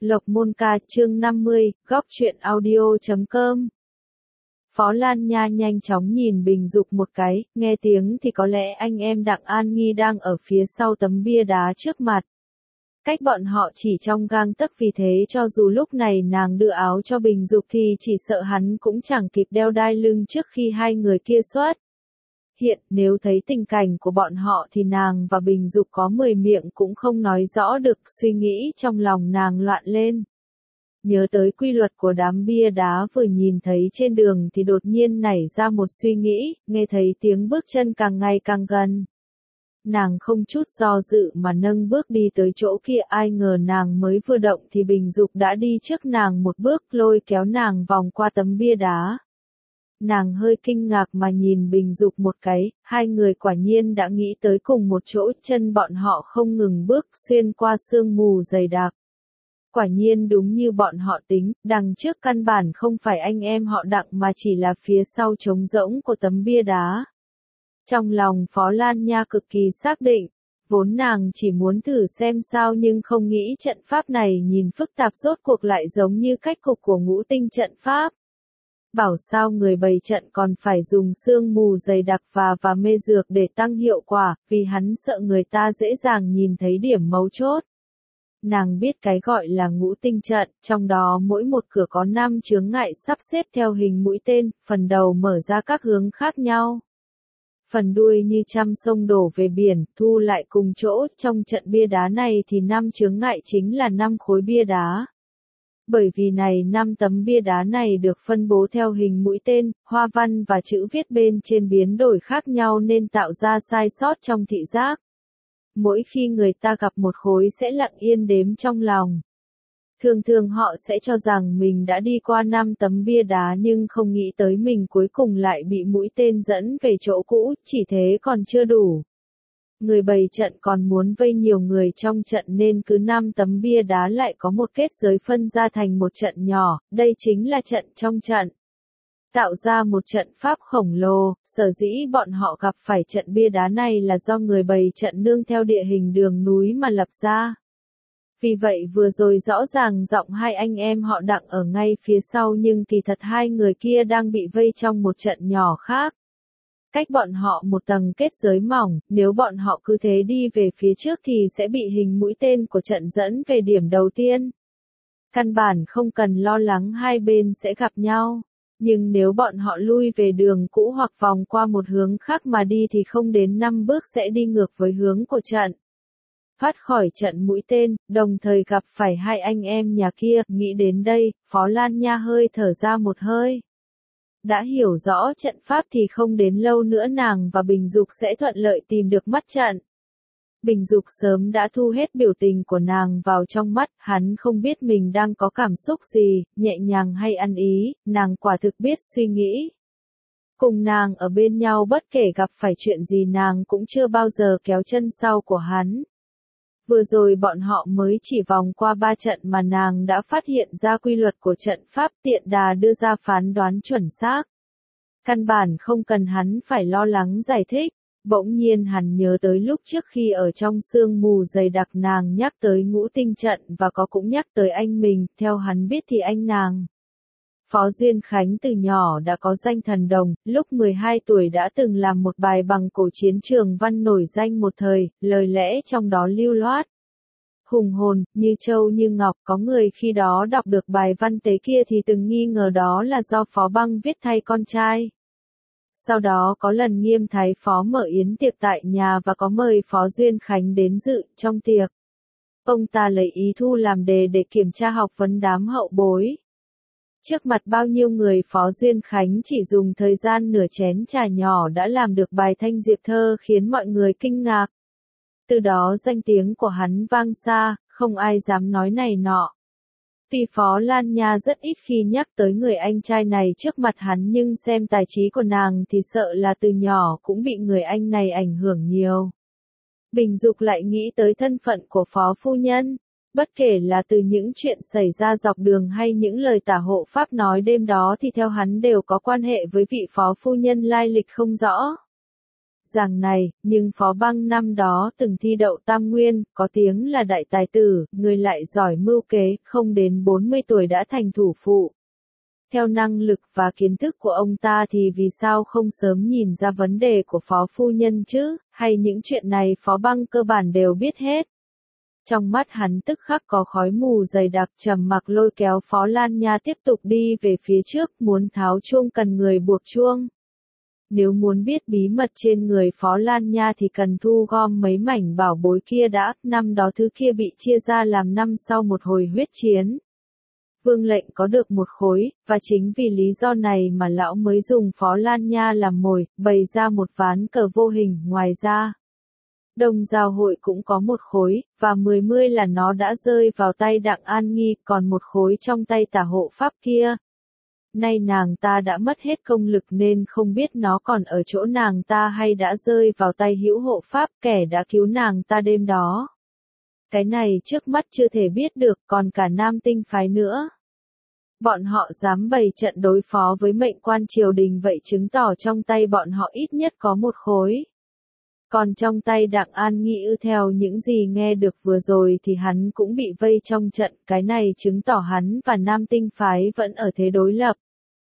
Lộc Môn Ca chương 50, góc truyện audio.com. Phó Lan Nha nhanh chóng nhìn Bình Dục một cái, nghe tiếng thì có lẽ anh em Đặng An Nghi đang ở phía sau tấm bia đá trước mặt. Cách bọn họ chỉ trong gang tấc, vì thế cho dù lúc này nàng đưa áo cho Bình Dục thì chỉ sợ hắn cũng chẳng kịp đeo đai lưng trước khi hai người kia xuất hiện. Nếu thấy tình cảnh của bọn họ thì nàng và Bình Dục có 10 miệng cũng không nói rõ được. Suy nghĩ trong lòng nàng loạn lên. Nhớ tới quy luật của đám bia đá vừa nhìn thấy trên đường thì đột nhiên nảy ra một suy nghĩ, nghe thấy tiếng bước chân càng ngày càng gần. Nàng không chút do dự mà nâng bước đi tới chỗ kia, ai ngờ nàng mới vừa động thì Bình Dục đã đi trước nàng một bước, lôi kéo nàng vòng qua tấm bia đá. Nàng hơi kinh ngạc mà nhìn Bình Dục một cái, hai người quả nhiên đã nghĩ tới cùng một chỗ, chân bọn họ không ngừng bước xuyên qua sương mù dày đặc. Quả nhiên đúng như bọn họ tính, đằng trước căn bản không phải anh em họ Đặng mà chỉ là phía sau trống rỗng của tấm bia đá. Trong lòng Phó Lan Nha cực kỳ xác định, vốn nàng chỉ muốn thử xem sao nhưng không nghĩ trận pháp này nhìn phức tạp rốt cuộc lại giống như cách cục của ngũ tinh trận pháp. Bảo sao người bày trận còn phải dùng sương mù dày đặc và mê dược để tăng hiệu quả, vì hắn sợ người ta dễ dàng nhìn thấy điểm mấu chốt. Nàng biết cái gọi là ngũ tinh trận, trong đó mỗi một cửa có 5 chướng ngại sắp xếp theo hình mũi tên, phần đầu mở ra các hướng khác nhau. Phần đuôi như trăm sông đổ về biển, thu lại cùng chỗ. Trong trận bia đá này thì 5 chướng ngại chính là 5 khối bia đá. Bởi vì này 5 tấm bia đá này được phân bố theo hình mũi tên, hoa văn và chữ viết bên trên biến đổi khác nhau nên tạo ra sai sót trong thị giác. Mỗi khi người ta gặp một khối sẽ lặng yên đếm trong lòng. Thường thường họ sẽ cho rằng mình đã đi qua 5 tấm bia đá nhưng không nghĩ tới mình cuối cùng lại bị mũi tên dẫn về chỗ cũ, chỉ thế còn chưa đủ. Người bày trận còn muốn vây nhiều người trong trận nên cứ 5 tấm bia đá lại có một kết giới phân ra thành một trận nhỏ, đây chính là trận trong trận. Tạo ra một trận pháp khổng lồ, sở dĩ bọn họ gặp phải trận bia đá này là do người bày trận nương theo địa hình đường núi mà lập ra. Vì vậy vừa rồi rõ ràng giọng hai anh em họ Đặng ở ngay phía sau nhưng kỳ thật hai người kia đang bị vây trong một trận nhỏ khác. Cách bọn họ một tầng kết giới mỏng, nếu bọn họ cứ thế đi về phía trước thì sẽ bị hình mũi tên của trận dẫn về điểm đầu tiên. Căn bản không cần lo lắng hai bên sẽ gặp nhau. Nhưng nếu bọn họ lui về đường cũ hoặc vòng qua một hướng khác mà đi thì không đến 5 bước sẽ đi ngược với hướng của trận. Thoát khỏi trận mũi tên, đồng thời gặp phải hai anh em nhà kia, nghĩ đến đây, Phó Lan Nha hơi thở ra một hơi. Đã hiểu rõ trận pháp thì không đến lâu nữa nàng và Bình Dục sẽ thuận lợi tìm được mắt trận. Bình Dục sớm đã thu hết biểu tình của nàng vào trong mắt, hắn không biết mình đang có cảm xúc gì, nhẹ nhàng hay ăn ý, nàng quả thực biết suy nghĩ. Cùng nàng ở bên nhau bất kể gặp phải chuyện gì nàng cũng chưa bao giờ kéo chân sau của hắn. Vừa rồi bọn họ mới chỉ vòng qua 3 trận mà nàng đã phát hiện ra quy luật của trận pháp, tiện đà đưa ra phán đoán chuẩn xác. Căn bản không cần hắn phải lo lắng giải thích. Bỗng nhiên hắn nhớ tới lúc trước khi ở trong sương mù dày đặc nàng nhắc tới ngũ tinh trận và cũng nhắc tới anh mình, theo hắn biết thì anh nàng. Phó Duyên Khánh từ nhỏ đã có danh thần đồng, lúc 12 tuổi đã từng làm một bài bằng cổ chiến trường văn nổi danh một thời, lời lẽ trong đó lưu loát. Hùng hồn, như châu như ngọc, có người khi đó đọc được bài văn tế kia thì từng nghi ngờ đó là do Phó Băng viết thay con trai. Sau đó có lần Nghiêm Thái Phó mở yến tiệc tại nhà và có mời Phó Duyên Khánh đến dự trong tiệc. Ông ta lấy ý thu làm đề để kiểm tra học vấn đám hậu bối. Trước mặt bao nhiêu người Phó Duyên Khánh chỉ dùng thời gian nửa chén trà nhỏ đã làm được bài Thanh Diệp Thơ khiến mọi người kinh ngạc. Từ đó danh tiếng của hắn vang xa, không ai dám nói này nọ. Tuy Phó Lan Nha rất ít khi nhắc tới người anh trai này trước mặt hắn nhưng xem tài trí của nàng thì sợ là từ nhỏ cũng bị người anh này ảnh hưởng nhiều. Bình Dục lại nghĩ tới thân phận của Phó Phu Nhân. Bất kể là từ những chuyện xảy ra dọc đường hay những lời tả hộ pháp nói đêm đó thì theo hắn đều có quan hệ với vị Phó Phu Nhân lai lịch không rõ. giảng này, nhưng Phó Băng năm đó từng thi đậu Tam Nguyên, có tiếng là đại tài tử, người lại giỏi mưu kế, không đến 40 tuổi đã thành thủ phụ. Theo năng lực và kiến thức của ông ta thì vì sao không sớm nhìn ra vấn đề của Phó Phu Nhân chứ, hay những chuyện này Phó Băng cơ bản đều biết hết. Trong mắt hắn tức khắc có khói mù dày đặc, trầm mặc lôi kéo Phó Lan Nha tiếp tục đi về phía trước, muốn tháo chuông cần người buộc chuông. Nếu muốn biết bí mật trên người Phó Lan Nha thì cần thu gom mấy mảnh bảo bối kia đã, năm đó thứ kia bị chia ra làm 5 sau một hồi huyết chiến. Vương lệnh có được một khối, và chính vì lý do này mà lão mới dùng Phó Lan Nha làm mồi, bày ra một ván cờ vô hình. Ngoài ra, Đông Giao hội cũng có một khối, và 10 là nó đã rơi vào tay Đặng An Nghi, còn một khối trong tay tả hộ pháp kia. Nay nàng ta đã mất hết công lực nên không biết nó còn ở chỗ nàng ta hay đã rơi vào tay hữu hộ pháp, kẻ đã cứu nàng ta đêm đó. Cái này trước mắt chưa thể biết được, còn cả Nam Tinh phái nữa. Bọn họ dám bày trận đối phó với mệnh quan triều đình, vậy chứng tỏ trong tay bọn họ ít nhất có một khối. Còn trong tay Đặng An Nghi theo những gì nghe được vừa rồi thì hắn cũng bị vây trong trận, cái này chứng tỏ hắn và Nam Tinh phái vẫn ở thế đối lập.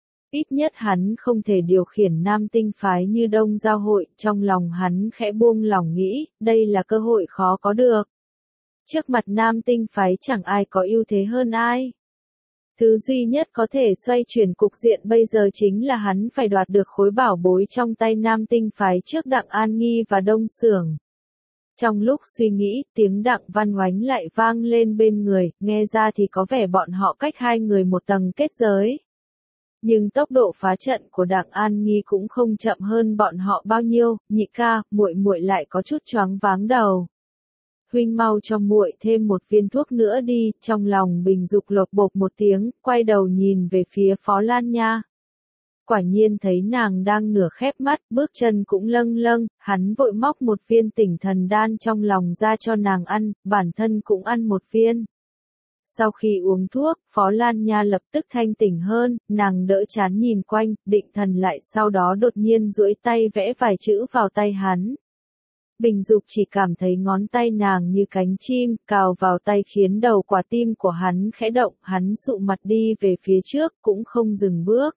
Ít nhất hắn không thể điều khiển Nam Tinh phái như Đông Giao hội, trong lòng hắn khẽ buông lỏng nghĩ, đây là cơ hội khó có được. Trước mặt Nam Tinh phái chẳng ai có ưu thế hơn ai. Thứ duy nhất có thể xoay chuyển cục diện bây giờ chính là hắn phải đoạt được khối bảo bối trong tay Nam Tinh phái trước Đặng An Nghi và Đông Xưởng. Trong lúc suy nghĩ, tiếng Đặng Văn Oánh lại vang lên bên người, nghe ra thì có vẻ bọn họ cách hai người một tầng kết giới. Nhưng tốc độ phá trận của Đặng An Nghi cũng không chậm hơn bọn họ bao nhiêu, nhị ca, muội lại có chút choáng váng đầu. Huynh mau cho muội thêm một viên thuốc nữa đi, trong lòng Bình Dục lột bột một tiếng, quay đầu nhìn về phía Phó Lan Nha. Quả nhiên thấy nàng đang nửa khép mắt, bước chân cũng lâng lâng, hắn vội móc một viên tỉnh thần đan trong lòng ra cho nàng ăn, bản thân cũng ăn một viên. Sau khi uống thuốc, Phó Lan Nha lập tức thanh tỉnh hơn, nàng đỡ chán nhìn quanh, định thần lại sau đó đột nhiên duỗi tay vẽ vài chữ vào tay hắn. Bình Dục chỉ cảm thấy ngón tay nàng như cánh chim, cào vào tay khiến đầu quả tim của hắn khẽ động, hắn sụ mặt đi về phía trước, cũng không dừng bước.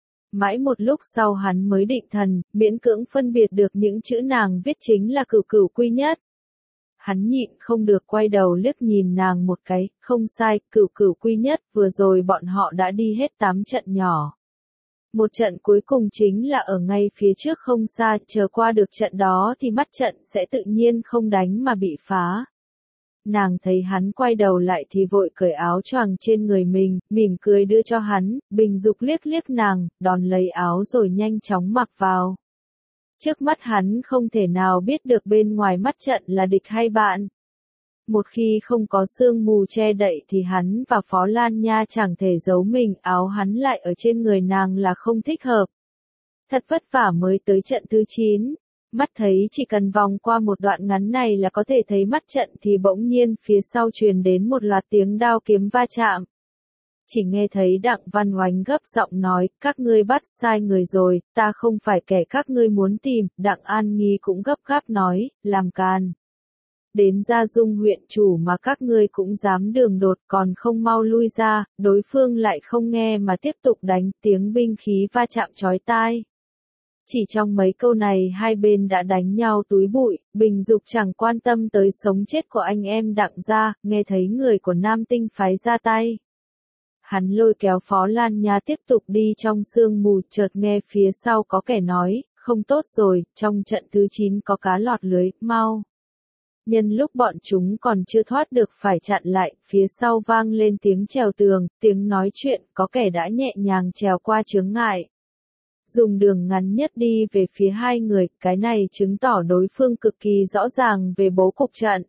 Mãi một lúc sau hắn mới định thần, miễn cưỡng phân biệt được những chữ nàng viết chính là cửu cửu quy nhất. Hắn nhịn không được quay đầu liếc nhìn nàng một cái, không sai, cửu cửu quy nhất, vừa rồi bọn họ đã đi hết 8 trận nhỏ. Một trận cuối cùng chính là ở ngay phía trước không xa, chờ qua được trận đó thì mắt trận sẽ tự nhiên không đánh mà bị phá. Nàng thấy hắn quay đầu lại thì vội cởi áo choàng trên người mình, mỉm cười đưa cho hắn, Bình Dục liếc liếc nàng, đón lấy áo rồi nhanh chóng mặc vào. Trước mắt hắn không thể nào biết được bên ngoài mắt trận là địch hay bạn. Một khi không có sương mù che đậy thì hắn và Phó Lan Nha chẳng thể giấu mình, áo hắn lại ở trên người nàng là không thích hợp. Thật vất vả mới tới trận thứ 9. Mắt thấy chỉ cần vòng qua một đoạn ngắn này là có thể thấy mắt trận thì bỗng nhiên phía sau truyền đến một loạt tiếng đao kiếm va chạm. Chỉ nghe thấy Đặng Văn Oánh gấp giọng nói, các ngươi bắt sai người rồi, ta không phải kẻ các ngươi muốn tìm, Đặng An Nghi cũng gấp gáp nói, làm càn. Đến Gia Dung huyện chủ mà các ngươi cũng dám đường đột còn không mau lui ra, đối phương lại không nghe mà tiếp tục đánh, tiếng binh khí va chạm chói tai. Chỉ trong mấy câu này hai bên đã đánh nhau túi bụi, Bình Dục chẳng quan tâm tới sống chết của anh em Đặng gia, nghe thấy người của Nam Tinh phái ra tay. Hắn lôi kéo Phó Lan Nha tiếp tục đi trong sương mù, chợt nghe phía sau có kẻ nói, không tốt rồi, trong trận thứ 9 có cá lọt lưới, mau. Nhân lúc bọn chúng còn chưa thoát được phải chặn lại, phía sau vang lên tiếng trèo tường, tiếng nói chuyện, có kẻ đã nhẹ nhàng trèo qua chướng ngại. Dùng đường ngắn nhất đi về phía hai người, cái này chứng tỏ đối phương cực kỳ rõ ràng về bố cục trận.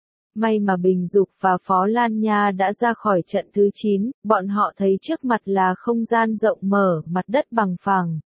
May mà Bình Dục và Phó Lan Nha đã ra khỏi trận thứ 9, bọn họ thấy trước mặt là không gian rộng mở, mặt đất bằng phẳng.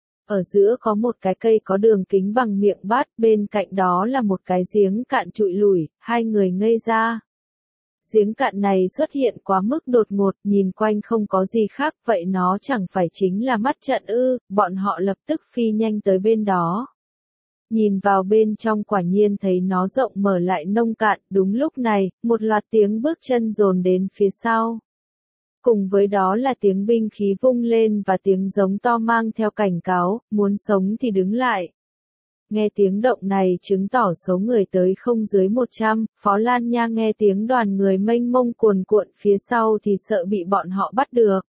Ở giữa có một cái cây có đường kính bằng miệng bát, bên cạnh đó là một cái giếng cạn trụi lủi, hai người ngây ra. Giếng cạn này xuất hiện quá mức đột ngột, nhìn quanh không có gì khác, vậy nó chẳng phải chính là mắt trận ư, bọn họ lập tức phi nhanh tới bên đó. Nhìn vào bên trong quả nhiên thấy nó rộng mở lại nông cạn, đúng lúc này, một loạt tiếng bước chân dồn đến phía sau. Cùng với đó là tiếng binh khí vung lên và tiếng giống to mang theo cảnh cáo, muốn sống thì đứng lại. Nghe tiếng động này chứng tỏ số người tới không dưới 100, Phó Lan Nha nghe tiếng đoàn người mênh mông cuồn cuộn phía sau thì sợ bị bọn họ bắt được.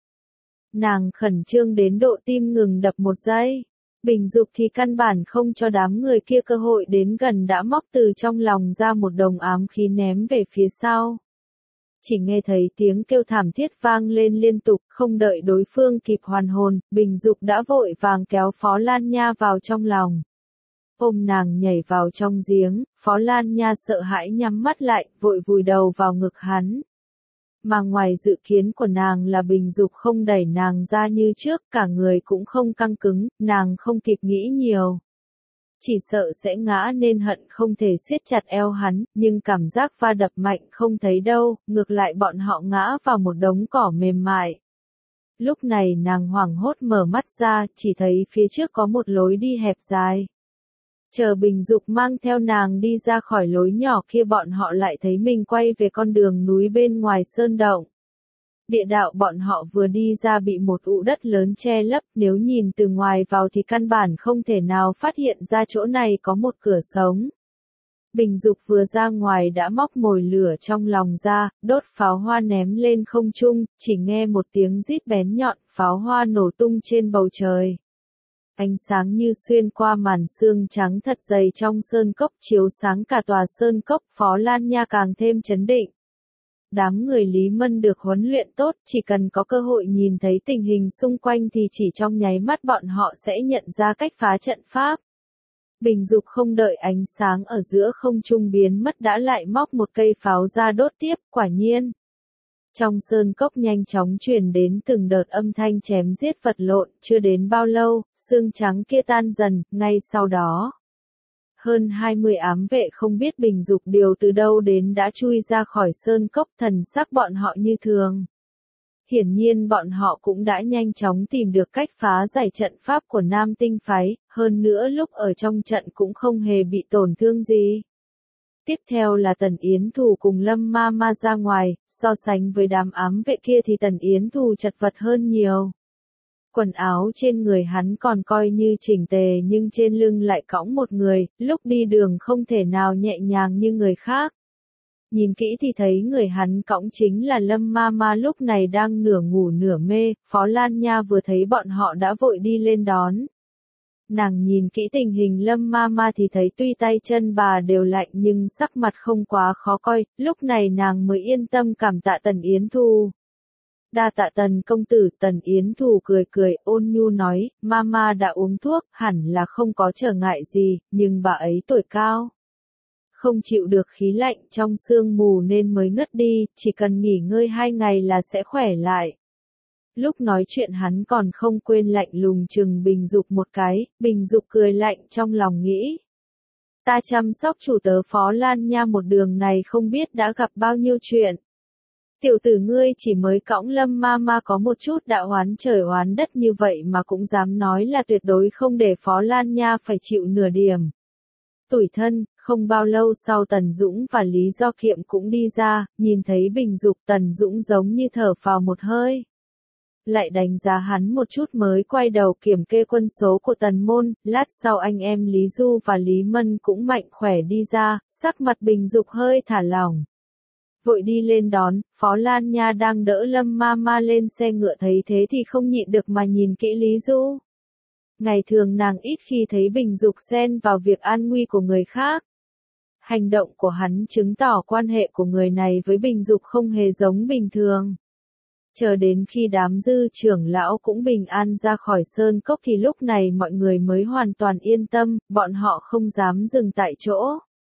Nàng khẩn trương đến độ tim ngừng đập một giây. Bình Dục thì căn bản không cho đám người kia cơ hội đến gần đã móc từ trong lòng ra một đồng ám khí ném về phía sau. Chỉ nghe thấy tiếng kêu thảm thiết vang lên liên tục, không đợi đối phương kịp hoàn hồn, Bình Dục đã vội vàng kéo Phó Lan Nha vào trong lòng. Ôm nàng nhảy vào trong giếng, Phó Lan Nha sợ hãi nhắm mắt lại, vội vùi đầu vào ngực hắn. Mà ngoài dự kiến của nàng là Bình Dục không đẩy nàng ra như trước, cả người cũng không căng cứng, nàng không kịp nghĩ nhiều. Chỉ sợ sẽ ngã nên hận không thể siết chặt eo hắn, nhưng cảm giác va đập mạnh không thấy đâu, ngược lại bọn họ ngã vào một đống cỏ mềm mại. Lúc này nàng hoảng hốt mở mắt ra, chỉ thấy phía trước có một lối đi hẹp dài. Chờ Bình Dục mang theo nàng đi ra khỏi lối nhỏ kia bọn họ lại thấy mình quay về con đường núi bên ngoài sơn động. Địa đạo bọn họ vừa đi ra bị một ụ đất lớn che lấp, nếu nhìn từ ngoài vào thì căn bản không thể nào phát hiện ra chỗ này có một cửa sống. Bình Dục vừa ra ngoài đã móc mồi lửa trong lòng ra, đốt pháo hoa ném lên không trung, chỉ nghe một tiếng rít bén nhọn, pháo hoa nổ tung trên bầu trời. Ánh sáng như xuyên qua màn sương trắng thật dày trong sơn cốc chiếu sáng cả tòa sơn cốc, Phó Lan Nha càng thêm chấn định. Đám người Lý Mân được huấn luyện tốt, chỉ cần có cơ hội nhìn thấy tình hình xung quanh thì chỉ trong nháy mắt bọn họ sẽ nhận ra cách phá trận pháp. Bình Dục không đợi ánh sáng ở giữa không trung biến mất đã lại móc một cây pháo ra đốt tiếp, quả nhiên. Trong sơn cốc nhanh chóng truyền đến từng đợt âm thanh chém giết vật lộn, chưa đến bao lâu, xương trắng kia tan dần, ngay sau đó. Hơn 20 ám vệ không biết Bình Dục điều từ đâu đến đã chui ra khỏi sơn cốc, thần sắc bọn họ như thường. Hiển nhiên bọn họ cũng đã nhanh chóng tìm được cách phá giải trận pháp của Nam Tinh phái, hơn nữa lúc ở trong trận cũng không hề bị tổn thương gì. Tiếp theo là Tần Yến Thù cùng Lâm Ma Ma ra ngoài, so sánh với đám ám vệ kia thì Tần Yến Thù chật vật hơn nhiều. Quần áo trên người hắn còn coi như chỉnh tề nhưng trên lưng lại cõng một người, lúc đi đường không thể nào nhẹ nhàng như người khác. Nhìn kỹ thì thấy người hắn cõng chính là Lâm Ma Ma lúc này đang nửa ngủ nửa mê, Phó Lan Nha vừa thấy bọn họ đã vội đi lên đón. Nàng nhìn kỹ tình hình Lâm Ma Ma thì thấy tuy tay chân bà đều lạnh nhưng sắc mặt không quá khó coi, lúc này nàng mới yên tâm cảm tạ Tần Yến Thù. Đa tạ Tần công tử, Tần Yến Thù cười cười ôn nhu nói, Mama đã uống thuốc, hẳn là không có trở ngại gì, nhưng bà ấy tuổi cao. Không chịu được khí lạnh trong sương mù nên mới ngất đi, chỉ cần nghỉ ngơi 2 ngày là sẽ khỏe lại. Lúc nói chuyện hắn còn không quên lạnh lùng chừng Bình Dục một cái, Bình Dục cười lạnh trong lòng nghĩ. Ta chăm sóc chủ tớ Phó Lan Nha một đường này không biết đã gặp bao nhiêu chuyện. Tiểu tử ngươi chỉ mới cõng Lâm Ma Ma có một chút đã oán trời oán đất như vậy mà cũng dám nói là tuyệt đối không để Phó Lan Nha phải chịu nửa điểm. Tủi thân, không bao lâu sau Tần Dũng và Lý Do Kiệm cũng đi ra, nhìn thấy Bình Dục Tần Dũng giống như thở phào một hơi. Lại đánh giá hắn một chút mới quay đầu kiểm kê quân số của Tần Môn, lát sau anh em Lý Du và Lý Mân cũng mạnh khỏe đi ra, sắc mặt Bình Dục hơi thả lỏng. Vội đi lên đón, Phó Lan Nha đang đỡ Lâm Ma Ma lên xe ngựa thấy thế thì không nhịn được mà nhìn kỹ Lý Du. Ngày thường nàng ít khi thấy Bình Dục xen vào việc an nguy của người khác. Hành động của hắn chứng tỏ quan hệ của người này với Bình Dục không hề giống bình thường. Chờ đến khi đám dư trưởng lão cũng bình an ra khỏi sơn cốc thì lúc này mọi người mới hoàn toàn yên tâm, bọn họ không dám dừng tại chỗ.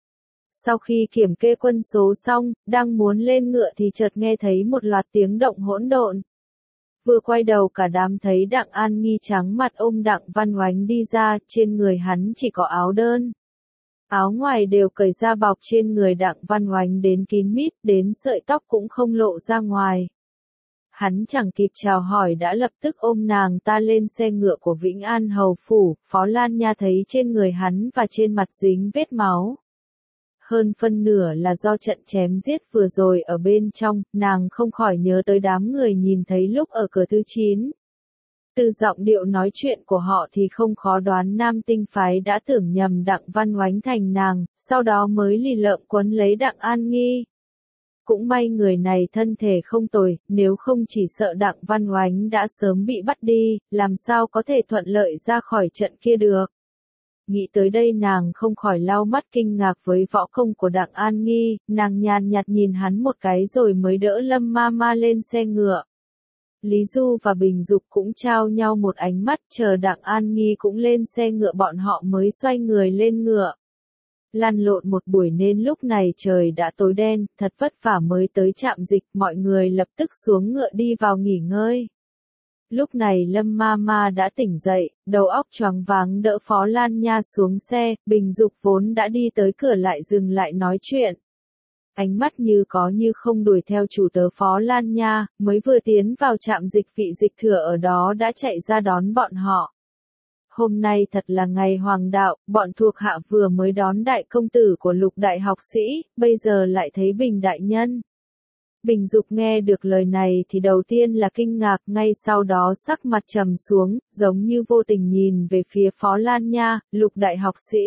Sau khi kiểm kê quân số xong, đang muốn lên ngựa thì chợt nghe thấy một loạt tiếng động hỗn độn. Vừa quay đầu cả đám thấy Đặng An Nghi trắng mặt ôm Đặng Văn Oánh đi ra, trên người hắn chỉ có áo đơn. Áo ngoài đều cởi ra bọc trên người Đặng Văn Oánh đến kín mít, đến sợi tóc cũng không lộ ra ngoài. Hắn chẳng kịp chào hỏi đã lập tức ôm nàng ta lên xe ngựa của Vĩnh An Hầu Phủ, Phó Lan Nha thấy trên người hắn và trên mặt dính vết máu. Hơn phân nửa là do trận chém giết vừa rồi ở bên trong, nàng không khỏi nhớ tới đám người nhìn thấy lúc ở cửa thứ 9. Từ giọng điệu nói chuyện của họ thì không khó đoán Nam Tinh phái đã tưởng nhầm Đặng Văn Oánh thành nàng, sau đó mới lì lợm quấn lấy Đặng An Nghi. Cũng may người này thân thể không tồi, nếu không chỉ sợ Đặng Văn Oánh đã sớm bị bắt đi, làm sao có thể thuận lợi ra khỏi trận kia được. Nghĩ tới đây nàng không khỏi lau mắt kinh ngạc với võ công của Đặng An Nghi, nàng nhàn nhạt nhìn hắn một cái rồi mới đỡ Lâm Ma Ma lên xe ngựa. Lý Du và Bình Dục cũng trao nhau một ánh mắt, chờ Đặng An Nghi cũng lên xe ngựa bọn họ mới xoay người lên ngựa. Lăn lộn một buổi nên lúc này trời đã tối đen, thật vất vả mới tới trạm dịch, mọi người lập tức xuống ngựa đi vào nghỉ ngơi. Lúc này Lâm Ma Ma đã tỉnh dậy, đầu óc choáng váng đỡ Phó Lan Nha xuống xe, Bình Dục vốn đã đi tới cửa lại dừng lại nói chuyện. Ánh mắt như có như không đuổi theo chủ tớ Phó Lan Nha, mới vừa tiến vào trạm dịch vị dịch thừa ở đó đã chạy ra đón bọn họ. Hôm nay thật là ngày hoàng đạo, bọn thuộc hạ vừa mới đón đại công tử của Lục đại học sĩ, bây giờ lại thấy Bình đại nhân. Bình Dục nghe được lời này thì đầu tiên là kinh ngạc, ngay sau đó sắc mặt trầm xuống, giống như vô tình nhìn về phía Phó Lan Nha, Lục đại học sĩ.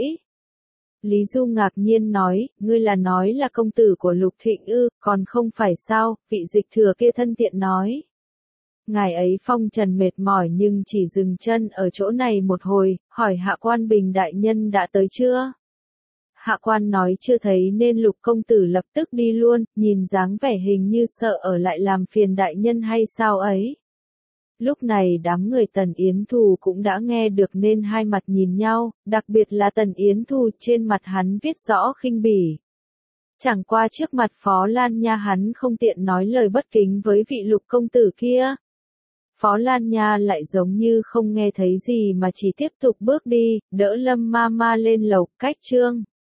Lý Du ngạc nhiên nói, ngươi là nói là công tử của Lục Thịnh ư, còn không phải sao, vị dịch thừa kia thân thiện nói. Ngài ấy phong trần mệt mỏi nhưng chỉ dừng chân ở chỗ này một hồi, hỏi hạ quan Bình đại nhân đã tới chưa? Hạ quan nói chưa thấy nên Lục công tử lập tức đi luôn, nhìn dáng vẻ hình như sợ ở lại làm phiền đại nhân hay sao ấy. Lúc này đám người Tần Yến Thù cũng đã nghe được nên hai mặt nhìn nhau, đặc biệt là Tần Yến Thù, trên mặt hắn viết rõ khinh bỉ. Chẳng qua trước mặt Phó Lan Nha hắn không tiện nói lời bất kính với vị Lục công tử kia. Phó Lan Nha lại giống như không nghe thấy gì mà chỉ tiếp tục bước đi, đỡ Lâm Ma Ma lên lầu, cách Trương